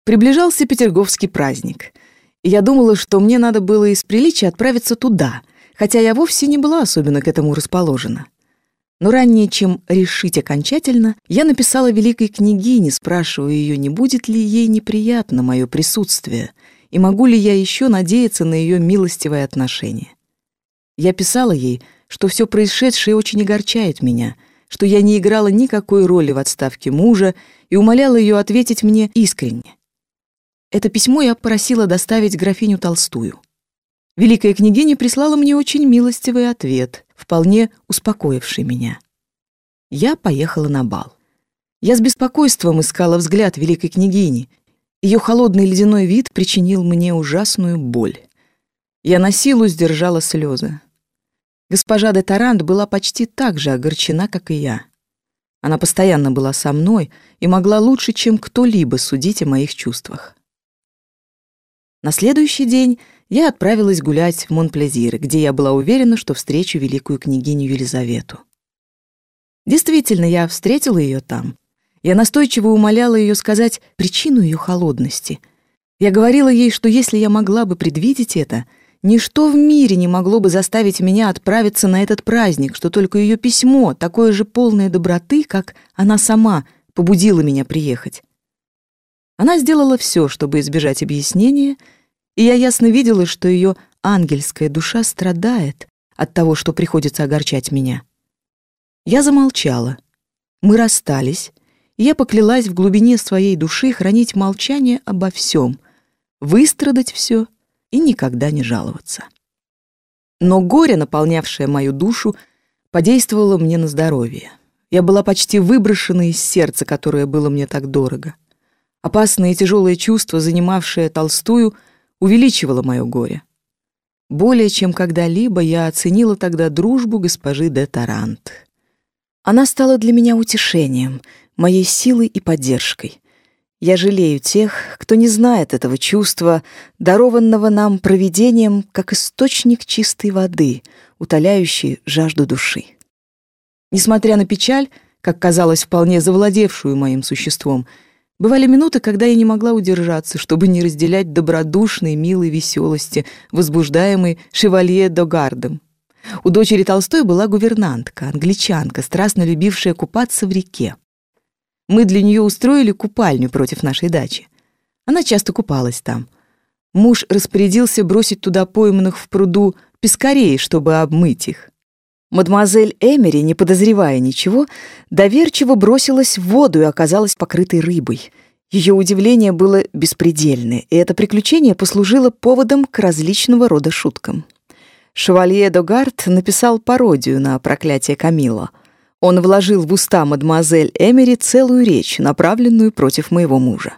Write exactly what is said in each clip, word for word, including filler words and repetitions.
Приближался петерговский праздник, и я думала, что мне надо было из приличия отправиться туда, хотя я вовсе не была особенно к этому расположена. Но ранее, чем решить окончательно, я написала великой княгине, спрашивая ее, не будет ли ей неприятно мое присутствие, и могу ли я еще надеяться на ее милостивое отношение. Я писала ей, что все происшедшее очень огорчает меня, что я не играла никакой роли в отставке мужа, и умоляла ее ответить мне искренне. Это письмо я просила доставить графиню Толстую. Великая княгиня прислала мне очень милостивый ответ, вполне успокоивший меня. Я поехала на бал. Я с беспокойством искала взгляд великой княгини. Ее холодный ледяной вид причинил мне ужасную боль. Я насилу сдержала слезы. Госпожа де Тарант была почти так же огорчена, как и я. Она постоянно была со мной и могла лучше, чем кто-либо, судить о моих чувствах. На следующий день я отправилась гулять в Монплезир, где я была уверена, что встречу великую княгиню Елизавету. Действительно, я встретила ее там. Я настойчиво умоляла ее сказать причину ее холодности. Я говорила ей, что если я могла бы предвидеть это, ничто в мире не могло бы заставить меня отправиться на этот праздник, что только ее письмо, такое же полное доброты, как она сама, побудило меня приехать. Она сделала все, чтобы избежать объяснения, и я ясно видела, что ее ангельская душа страдает от того, что приходится огорчать меня. Я замолчала. Мы расстались, и я поклялась в глубине своей души хранить молчание обо всем, выстрадать все и никогда не жаловаться. Но горе, наполнявшее мою душу, подействовало мне на здоровье. Я была почти выброшена из сердца, которое было мне так дорого. Опасное и тяжелое чувство, занимавшее Толстую, увеличивало мое горе. Более чем когда-либо я оценила тогда дружбу госпожи де Тарант. Она стала для меня утешением, моей силой и поддержкой. Я жалею тех, кто не знает этого чувства, дарованного нам провидением, как источник чистой воды, утоляющий жажду души. Несмотря на печаль, как казалось, вполне завладевшую моим существом, бывали минуты, когда я не могла удержаться, чтобы не разделять добродушной, милой веселости, возбуждаемой шевалье де Гардом. У дочери Толстой была гувернантка, англичанка, страстно любившая купаться в реке. Мы для нее устроили купальню против нашей дачи. Она часто купалась там. Муж распорядился бросить туда пойманных в пруду пескарей, чтобы обмыть их. Мадемуазель Эмери, не подозревая ничего, доверчиво бросилась в воду и оказалась покрытой рыбой. Ее удивление было беспредельное, и это приключение послужило поводом к различного рода шуткам. Шевалье де Гард написал пародию на проклятие Камилла. Он вложил в уста мадемуазель Эмери целую речь, направленную против моего мужа.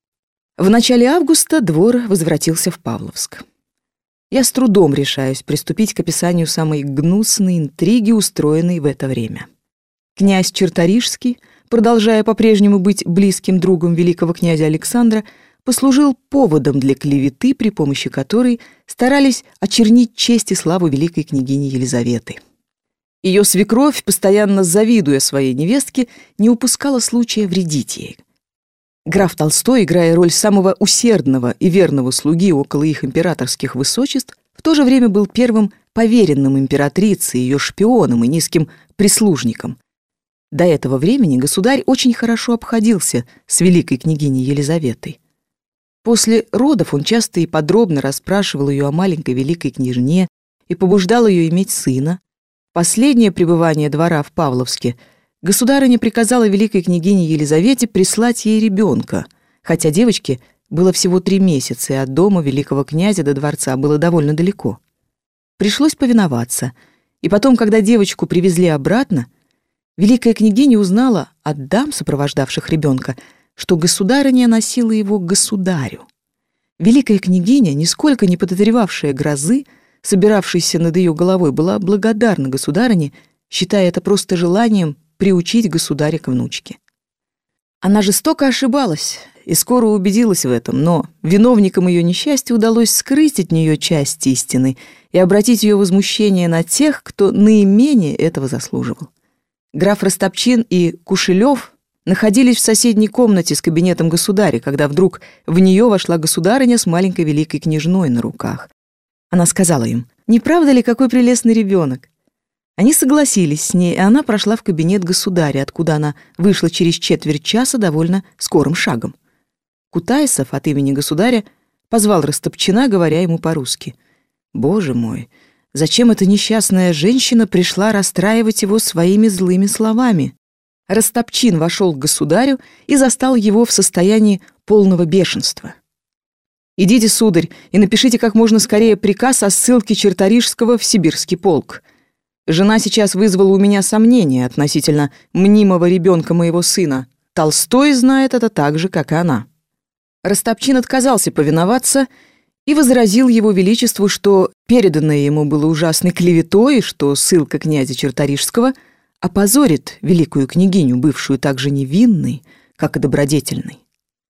В начале августа двор возвратился в Павловск. Я с трудом решаюсь приступить к описанию самой гнусной интриги, устроенной в это время. Князь Черторижский, продолжая по-прежнему быть близким другом великого князя Александра, послужил поводом для клеветы, при помощи которой старались очернить честь и славу великой княгини Елизаветы. Ее свекровь, постоянно завидуя своей невестке, не упускала случая вредить ей. Граф Толстой, играя роль самого усердного и верного слуги около их императорских высочеств, в то же время был первым поверенным императрицы, ее шпионом и низким прислужником. До этого времени государь очень хорошо обходился с великой княгиней Елизаветой. После родов он часто и подробно расспрашивал ее о маленькой великой княжне и побуждал ее иметь сына. Последнее пребывание двора в Павловске государыня приказала великой княгине Елизавете прислать ей ребенка, хотя девочке было всего три месяца, и от дома великого князя до дворца было довольно далеко. Пришлось повиноваться, и потом, когда девочку привезли обратно, великая княгиня узнала от дам, сопровождавших ребенка, что государыня носила его к государю. Великая княгиня, нисколько не подозревавшая грозы, собиравшейся над ее головой, была благодарна государыне, считая это просто желанием приучить государя к внучке. Она жестоко ошибалась и скоро убедилась в этом, но виновникам ее несчастья удалось скрыть от нее часть истины и обратить ее возмущение на тех, кто наименее этого заслуживал. Граф Растопчин и Кушелев, находились в соседней комнате с кабинетом государя, когда вдруг в нее вошла государыня с маленькой великой княжной на руках. Она сказала им: «Не правда ли, какой прелестный ребенок?» Они согласились с ней, и она прошла в кабинет государя, откуда она вышла через четверть часа довольно скорым шагом. Кутайсов от имени государя позвал Растопчина, говоря ему по-русски: «Боже мой, зачем эта несчастная женщина пришла расстраивать его своими злыми словами?» Растопчин вошел к государю и застал его в состоянии полного бешенства. «Идите, сударь, и напишите как можно скорее приказ о ссылке Черторижского в сибирский полк. Жена сейчас вызвала у меня сомнения относительно мнимого ребенка моего сына. Толстой знает это так же, как и она». Растопчин отказался повиноваться и возразил его величеству, что переданное ему было ужасной клеветой, что ссылка князя Черторижского опозорит великую княгиню, бывшую так же невинной, как и добродетельной.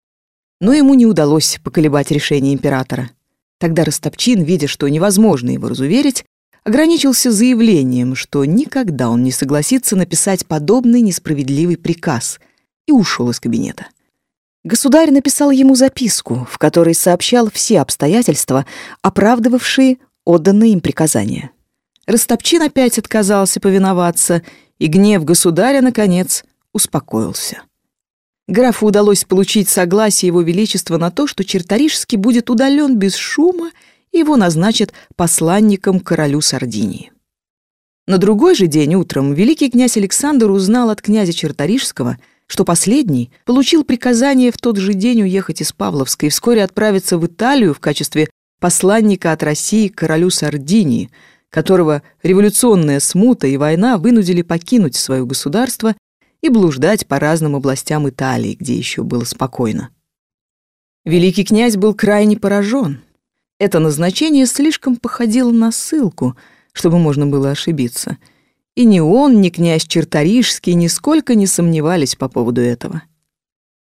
Но ему не удалось поколебать решение императора. Тогда Растопчин, видя, что невозможно его разуверить, ограничился заявлением, что никогда он не согласится написать подобный несправедливый приказ, и ушел из кабинета. Государь написал ему записку, в которой сообщал все обстоятельства, оправдывавшие отданные им приказания. Растопчин опять отказался повиноваться, и гнев государя, наконец, успокоился. Графу удалось получить согласие его величества на то, что Черторижский будет удален без шума, и его назначат посланником королю Сардинии. На другой же день утром великий князь Александр узнал от князя Черторижского, что последний получил приказание в тот же день уехать из Павловска и вскоре отправиться в Италию в качестве посланника от России к королю Сардинии, которого революционная смута и война вынудили покинуть свое государство и блуждать по разным областям Италии, где еще было спокойно. Великий князь был крайне поражен. Это назначение слишком походило на ссылку, чтобы можно было ошибиться. И ни он, ни князь Черторижский нисколько не сомневались по поводу этого.